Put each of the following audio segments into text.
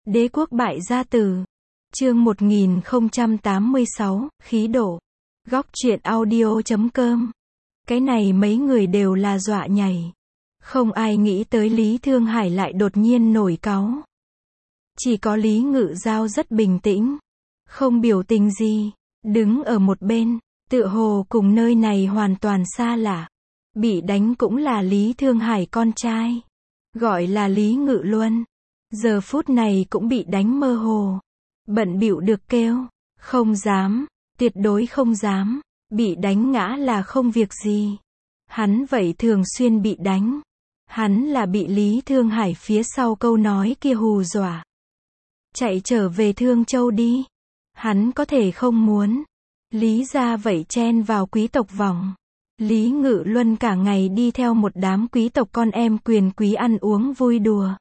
Đế quốc bại gia tử. Chương 1086, khí độ. Góc truyện audio.com. Cái này mấy người đều là dọa nhảy. Không ai nghĩ tới Lý Thương Hải lại đột nhiên nổi cáu. Chỉ có Lý Ngự Giao rất bình tĩnh, không biểu tình gì, đứng ở một bên, tựa hồ cùng nơi này hoàn toàn xa lạ. Bị đánh cũng là Lý Thương Hải con trai, gọi là Lý Ngự Luân. Giờ phút này cũng bị đánh mơ hồ, bận bịu được kêu, không dám, tuyệt đối không dám, bị đánh ngã là không việc gì. Hắn vậy thường xuyên bị đánh. Hắn là bị Lý Thương Hải phía sau câu nói kia hù dọa. Chạy trở về Thương Châu đi. Hắn có thể không muốn. Lý gia vậy chen vào quý tộc vòng. Lý Ngự Luân cả ngày đi theo một đám quý tộc con em quyền quý ăn uống vui đùa.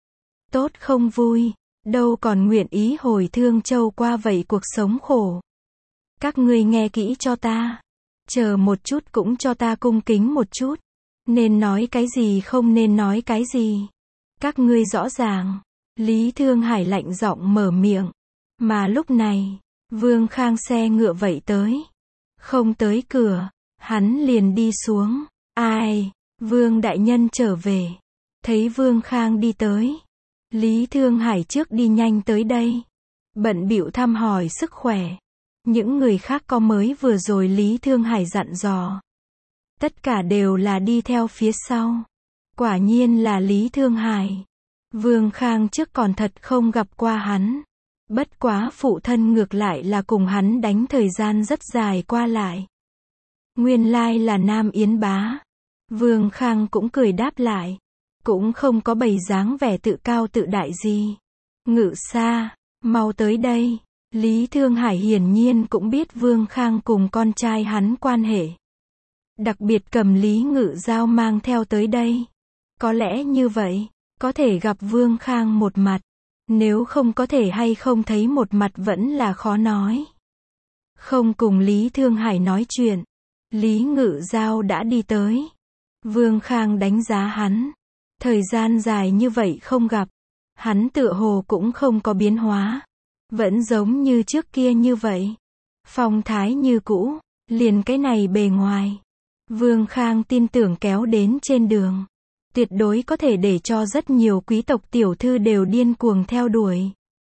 Tốt không vui, đâu còn nguyện ý hồi Thương Châu qua vậy cuộc sống khổ. Các ngươi nghe kỹ cho ta. Chờ một chút cũng cho ta cung kính một chút. Nên nói cái gì không nên nói cái gì. Các ngươi rõ ràng. Lý Thương Hải lạnh giọng mở miệng. Mà lúc này, Vương Khang xe ngựa vậy tới. Không tới cửa, hắn liền đi xuống. Ai? Vương đại nhân trở về. Thấy Vương Khang đi tới. Lý Thương Hải trước đi nhanh tới đây. Bận bịu thăm hỏi sức khỏe. Những người khác có mới vừa rồi Lý Thương Hải dặn dò. Tất cả đều là đi theo phía sau. Quả nhiên là Lý Thương Hải. Vương Khang trước còn thật không gặp qua hắn. Bất quá phụ thân ngược lại là cùng hắn đánh thời gian rất dài qua lại. Nguyên lai là Nam Yến bá. Vương Khang cũng cười đáp lại. Cũng không có bày dáng vẻ tự cao tự đại gì. Ngự Sa, mau tới đây. Lý Thương Hải hiển nhiên cũng biết Vương Khang cùng con trai hắn quan hệ. Đặc biệt cầm Lý Ngự Giao mang theo tới đây. Có lẽ như vậy, có thể gặp Vương Khang một mặt. Nếu không có thể hay không thấy một mặt vẫn là khó nói. Không cùng Lý Thương Hải nói chuyện. Lý Ngự Giao đã đi tới. Vương Khang đánh giá hắn. Thời gian dài như vậy không gặp. Hắn tựa hồ cũng không có biến hóa. Vẫn giống như trước kia như vậy. Phong thái như cũ. Liền cái này bề ngoài. Vương Khang tin tưởng kéo đến trên đường. Tuyệt đối có thể để cho rất nhiều quý tộc tiểu thư đều điên cuồng theo đuổi.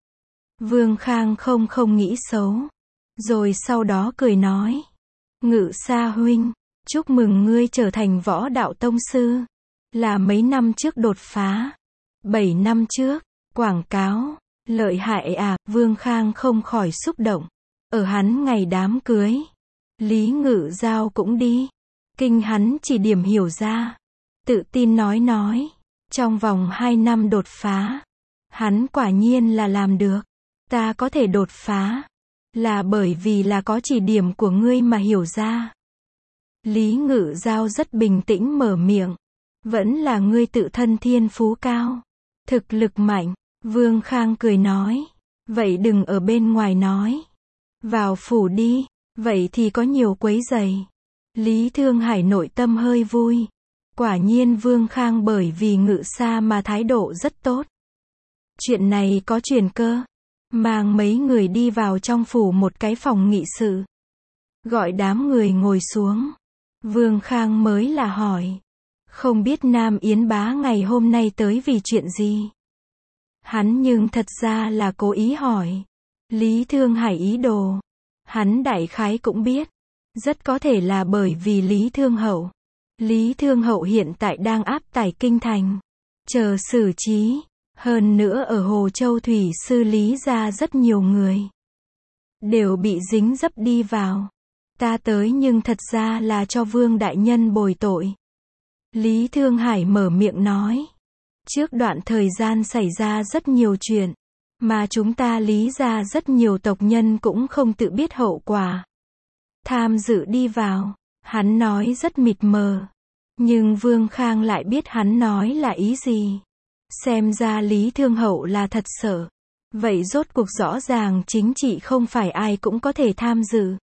Vương Khang không nghĩ xấu. Rồi sau đó cười nói. Ngự Sa huynh, chúc mừng ngươi trở thành võ đạo tông sư. Là mấy năm trước đột phá. 7 năm trước, quảng cáo, lợi hại à, Vương Khang không khỏi xúc động. Ở hắn ngày đám cưới, Lý Ngự Giao cũng đi. Kinh hắn chỉ điểm hiểu ra. Tự tin nói. Trong vòng 2 năm đột phá. Hắn quả nhiên là làm được. Ta có thể đột phá. Là bởi vì là có chỉ điểm của ngươi mà hiểu ra. Lý Ngự Giao rất bình tĩnh mở miệng. Vẫn là ngươi tự thân thiên phú cao. Thực lực mạnh. Vương Khang cười nói. Vậy đừng ở bên ngoài nói. Vào phủ đi. Vậy thì có nhiều quấy rầy. Lý Thương Hải nội tâm hơi vui. Quả nhiên Vương Khang bởi vì Ngự Sa mà thái độ rất tốt. Chuyện này có truyền cơ. Mang mấy người đi vào trong phủ một cái phòng nghị sự. Gọi đám người ngồi xuống. Vương Khang mới là hỏi. Không biết Nam Yến bá ngày hôm nay tới vì chuyện gì? Hắn nhưng thật ra là cố ý hỏi. Lý Thương Hải ý đồ. Hắn đại khái cũng biết. Rất có thể là bởi vì Lý Thương Hậu. Lý Thương Hậu hiện tại đang áp tải kinh thành. Chờ xử trí. Hơn nữa ở Hồ Châu Thủy Sư Lý gia rất nhiều người. Đều bị dính dấp đi vào. Ta tới nhưng thật ra là cho Vương đại nhân bồi tội. Lý Thương Hải mở miệng nói. Trước đoạn thời gian xảy ra rất nhiều chuyện. Mà chúng ta Lý gia rất nhiều tộc nhân cũng không tự biết hậu quả. Tham dự đi vào. Hắn nói rất mịt mờ. Nhưng Vương Khang lại biết hắn nói là ý gì. Xem ra Lý Thương Hậu là thật sợ. Vậy rốt cuộc rõ ràng chính trị không phải ai cũng có thể tham dự.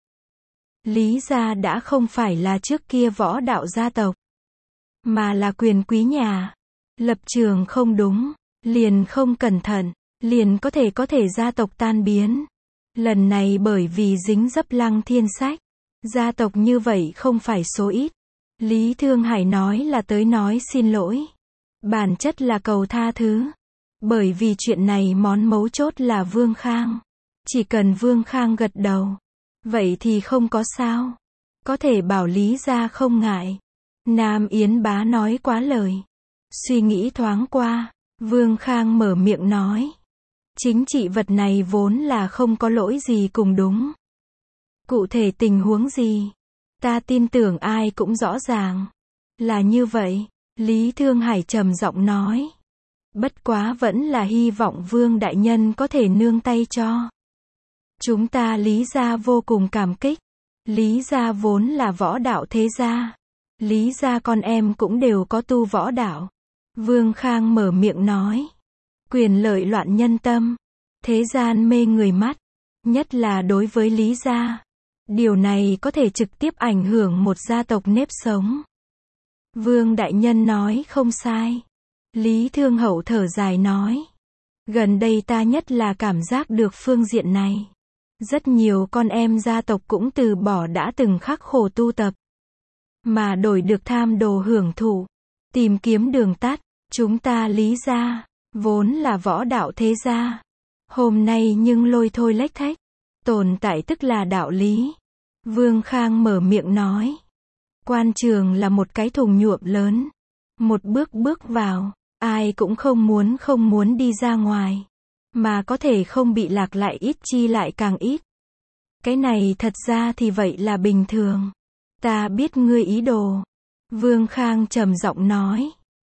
Lý gia đã không phải là trước kia võ đạo gia tộc. Mà là quyền quý nhà. Lập trường không đúng. Liền không cẩn thận. liền có thể gia tộc tan biến. Lần này bởi vì dính dấp Lăng Thiên Sách, gia tộc như vậy không phải số ít. Lý Thương Hải nói là tới nói xin lỗi. Bản chất là cầu tha thứ. Bởi vì chuyện này món mấu chốt là Vương Khang. Chỉ cần Vương Khang gật đầu, vậy thì không có sao. Có thể bảo Lý gia không ngại. Nam Yến Bá nói quá lời. Suy nghĩ thoáng qua, Vương Khang mở miệng nói. Chính trị vật này vốn là không có lỗi gì cùng đúng. Cụ thể tình huống gì? Ta tin tưởng ai cũng rõ ràng. Là như vậy, Lý Thương Hải trầm giọng nói. Bất quá vẫn là hy vọng Vương đại nhân có thể nương tay cho. Chúng ta Lý gia vô cùng cảm kích. Lý gia vốn là võ đạo thế gia. Lý gia con em cũng đều có tu võ đạo. Vương Khang mở miệng nói. Quyền lợi loạn nhân tâm. Thế gian mê người mắt. Nhất là đối với Lý gia. Điều này có thể trực tiếp ảnh hưởng một gia tộc nếp sống. Vương đại nhân nói không sai. Lý Thương Hậu thở dài nói. Gần đây ta nhất là cảm giác được phương diện này. Rất nhiều con em gia tộc cũng từ bỏ đã từng khắc khổ tu tập. Mà đổi được tham đồ hưởng thụ. Tìm kiếm đường tắt. Chúng ta Lý gia, vốn là võ đạo thế gia. Hôm nay nhưng lôi thôi lếch thếch. Tồn tại tức là đạo lý. Vương Khang mở miệng nói. Quan trường là một cái thùng nhuộm lớn. Một bước bước vào, ai cũng không muốn đi ra ngoài. Mà có thể không bị lạc lại ít chi lại càng ít. Cái này thật ra thì vậy là bình thường. Ta biết ngươi ý đồ. Vương Khang trầm giọng nói.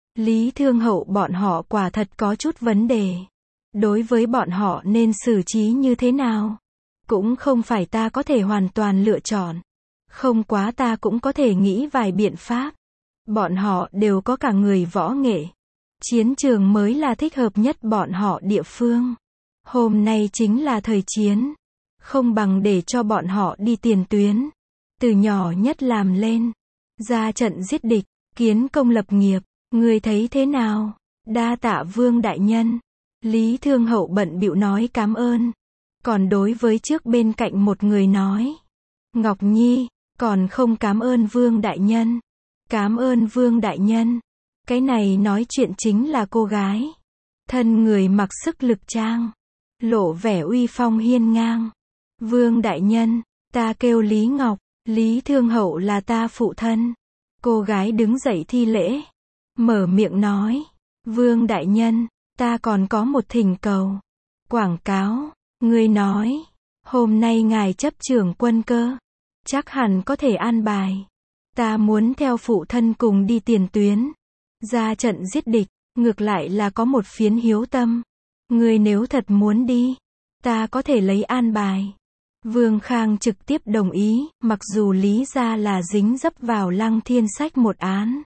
Lý Thương Hậu bọn họ quả thật có chút vấn đề. Đối với bọn họ nên xử trí như thế nào? Cũng không phải ta có thể hoàn toàn lựa chọn. Không quá ta cũng có thể nghĩ vài biện pháp. Bọn họ đều có cả người võ nghệ. Chiến trường mới là thích hợp nhất bọn họ địa phương. Hôm nay chính là thời chiến. Không bằng để cho bọn họ đi tiền tuyến. Từ nhỏ nhất làm lên. Ra trận giết địch, kiến công lập nghiệp. Ngươi thấy thế nào? Đa tạ Vương đại nhân. Lý Thương Hậu bận bịu nói cảm ơn. Còn đối với trước bên cạnh một người nói. Ngọc Nhi, còn không cảm ơn Vương đại nhân. Cảm ơn Vương đại nhân. Cái này nói chuyện chính là cô gái. Thân người mặc sức lực trang. Lộ vẻ uy phong hiên ngang. Vương đại nhân, ta kêu Lý Ngọc. Lý Thương Hậu là ta phụ thân. Cô gái đứng dậy thi lễ. Mở miệng nói. Vương đại nhân, ta còn có một thỉnh cầu. Quảng cáo. Ngươi nói. Hôm nay ngài chấp trưởng quân cơ. Chắc hẳn có thể an bài. Ta muốn theo phụ thân cùng đi tiền tuyến. Ra trận giết địch. Ngược lại là có một phiến hiếu tâm. Ngươi nếu thật muốn đi. Ta có thể lấy an bài. Vương Khang trực tiếp đồng ý. Mặc dù Lý gia là dính dấp vào Lăng Thiên Sách một án.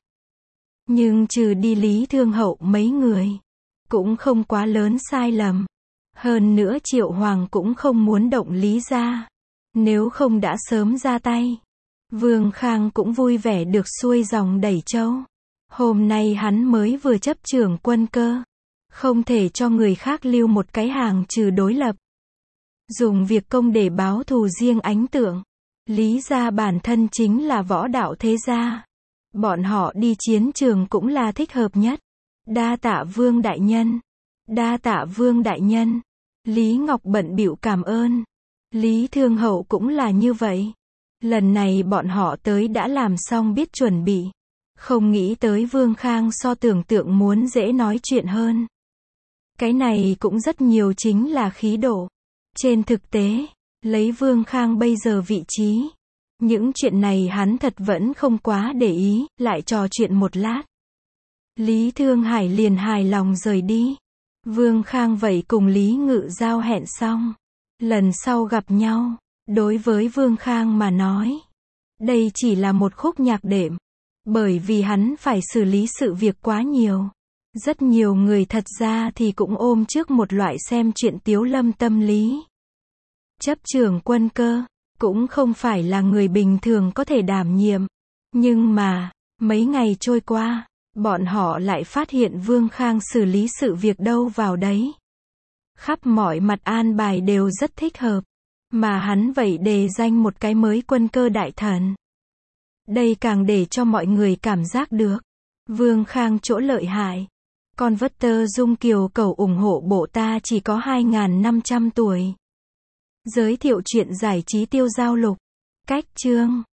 Nhưng trừ đi Lý Thương Hậu mấy người. Cũng không quá lớn sai lầm. Hơn nữa Triệu Hoàng cũng không muốn động Lý gia. Nếu không đã sớm ra tay. Vương Khang cũng vui vẻ được xuôi dòng đẩy châu. Hôm nay hắn mới vừa chấp trưởng quân cơ. Không thể cho người khác lưu một cái hàng trừ đối lập. Dùng việc công để báo thù riêng Ánh Tượng. Lý gia bản thân chính là võ đạo thế gia. Bọn họ đi chiến trường cũng là thích hợp nhất. Đa tạ Vương đại nhân. Đa tạ Vương đại nhân. Lý Ngọc bận bịu cảm ơn. Lý Thương Hậu cũng là như vậy. Lần này bọn họ tới đã làm xong biết chuẩn bị. Không nghĩ tới Vương Khang so tưởng tượng muốn dễ nói chuyện hơn. Cái này cũng rất nhiều chính là khí độ. Trên thực tế, lấy Vương Khang bây giờ vị trí. Những chuyện này hắn thật vẫn không quá để ý, lại trò chuyện một lát. Lý Thương Hải liền hài lòng rời đi. Vương Khang vậy cùng Lý Ngự Giao hẹn xong. Lần sau gặp nhau, đối với Vương Khang mà nói. Đây chỉ là một khúc nhạc đệm. Bởi vì hắn phải xử lý sự việc quá nhiều. Rất nhiều người thật ra thì cũng ôm trước một loại xem chuyện tiếu lâm tâm lý. Chấp trưởng quân cơ, cũng không phải là người bình thường có thể đảm nhiệm. Nhưng mà, mấy ngày trôi qua, bọn họ lại phát hiện Vương Khang xử lý sự việc đâu vào đấy. Khắp mọi mặt an bài đều rất thích hợp. Mà hắn vậy đề danh một cái mới quân cơ đại thần. Đây càng để cho mọi người cảm giác được. Vương Khang chỗ lợi hại. Con vất tơ Dung Kiều cầu ủng hộ bộ ta chỉ có 2.500 tuổi. Giới thiệu chuyện giải trí tiêu giao lục. Cách chương.